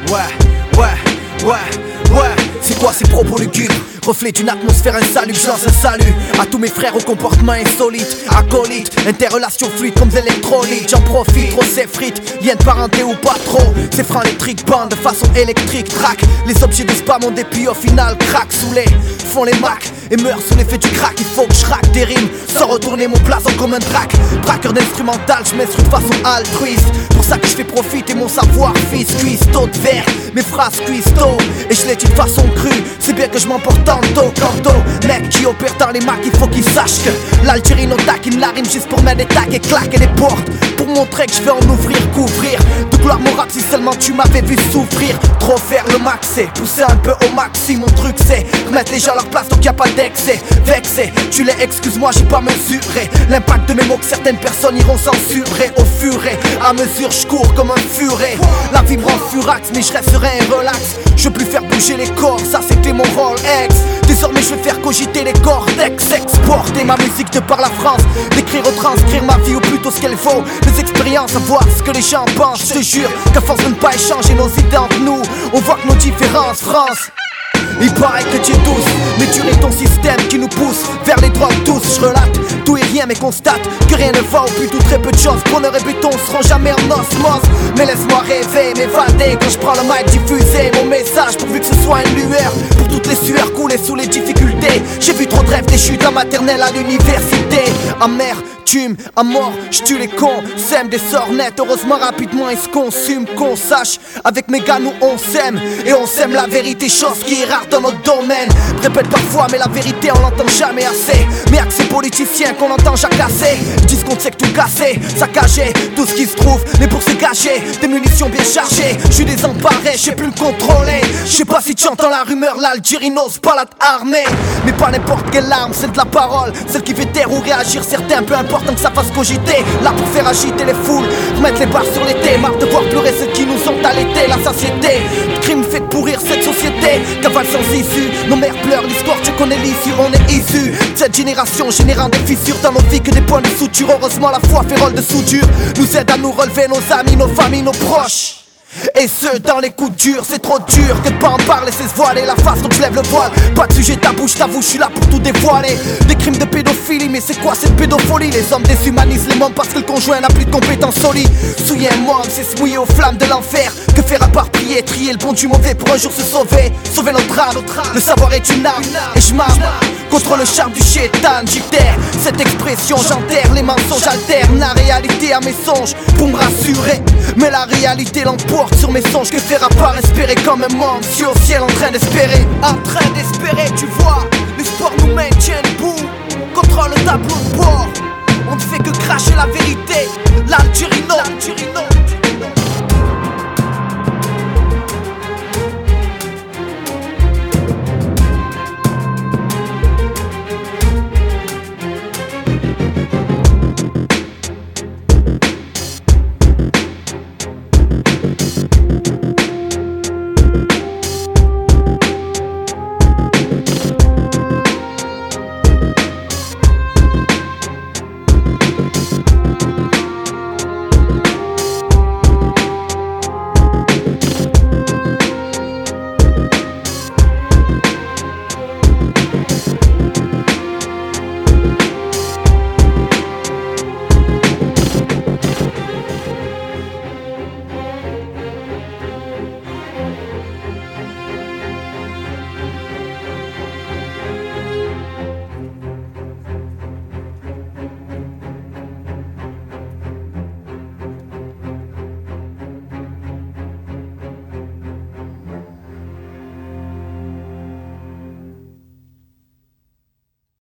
C'est quoi ces propos lugubres? Reflet d'une atmosphère insalubre, je lance un salut à tous mes frères au comportement insolite. Acolyte, interrelation fluide comme des électrolytes. J'en profite, trop c'est frites, lien de parenté ou pas trop. C'est franc électrique, bande de façon électrique. Track, les objets de spam ont des puis au final crack sous les font les macs et meurent sous l'effet du crack. Il faut que je rack des rimes sans retourner mon blason comme un track. Braqueur d'instrumental, je m'instruis de façon altruiste. Pour ça que je fais profiter mon savoir fils. Cuistot de verre, mes phrases cuistot. Et je l'ai dit de façon crue, c'est bien que je m'emporte tantôt. Canto, mec qui opère dans les macs, il faut qu'il sache que l'Algérie nous taquine la rime juste pour mettre des tacs et claquer les portes. Pour montrer que je vais en ouvrir, couvrir de gloire mon rap si seulement tu m'avais vu souffrir. Trop faire le max, c'est pousser un peu au maxi. Mon truc c'est remettre les gens à leur place donc y'a pas d'excès. Vexé, tu les excuse-moi j'ai pas mesuré l'impact de mes mots que certaines personnes iront censurer. Au fur et à mesure je cours comme un furet. La vie me rend furax mais je reste serein et relax. Je veux plus faire bouger les corps, ça c'était mon rôle ex. Désormais je vais faire cogiter les cortex. Exporter ma musique de par la France. D'écrire, retranscrire ma vie ou plutôt ce qu'elle vaut. Mes expériences, à voir ce que les gens pensent. Je te jure qu'à force de ne pas échanger nos idées entre nous, on voit que nos différences, France. Il paraît que tu es douce, mais tu es ton système qui nous pousse vers les droits douces. Je relate tout et rien mais constate que rien ne va ou plutôt très peu de choses. Bonheur et béton seront jamais en osmose. Mais laisse-moi rêver, m'évader quand je prends le mic, diffuser mon message pourvu que ce soit une lueur pour toutes les sueurs coulées sous les difficultés. J'ai vu trop de rêves déchus de la maternelle à l'université. Amertume, à mort, je tue les cons, sème des sorts nets. Heureusement rapidement ils se consument, qu'on sache. Avec mes gars nous on s'aime et on s'aime la vérité, chose qui est rare dans notre domaine. Répète parfois mais la vérité on l'entend jamais assez. Mais avec ces politiciens qu'on entend jacasser, disent qu'on sait que tout casser, saccager tout ce qui se trouve. Mais pour se cacher, des munitions bien chargées. Je suis désemparé, je sais plus me contrôler. Je sais pas si tu entends la rumeur, l'Algérie n'ose pas l'armée. Mais pas n'importe quelle arme, celle de la parole, celle qui fait taire ou réagir certains, peu importe tant que ça fasse cogiter. Là pour faire agiter les foules, remettre les barres sur l'été. Marre de voir pleurer ceux qui nous ont allaités. La satiété, le crime fait pourrir cette société. Cavale sans issue, nos mères pleurent l'histoire, tu connais l'issue. On est issus de cette génération générant des fissures dans nos vies que des points de suture. Heureusement la foi fait rôle de soudure, nous aide à nous relever, nos amis, nos familles, nos proches. Et ce dans les coups durs, c'est trop dur que de pas en parler, c'est se voiler la face donc je lève le voile. Pas de sujet tabou, je t'avoue, je suis là pour tout dévoiler. Des crimes de pédophilie, mais c'est quoi cette pédophilie? Les hommes déshumanisent les mômes parce que le conjoint n'a plus de compétences solides. Souiller un môme, c'est se mouiller aux flammes de l'enfer. Que faire à part prier, trier le bon du mauvais pour un jour se sauver. Sauver notre âme, le savoir est une arme. Et je m'arme contre le charme du chétan, j'itère cette expression, j'enterre les mensonges, alterne la réalité à mes songes pour me rassurer. Mais la réalité l'emporte sur mes songes. Que faire à part espérer comme un monde, si au ciel en train d'espérer. En train d'espérer, tu vois, l'espoir nous maintient debout.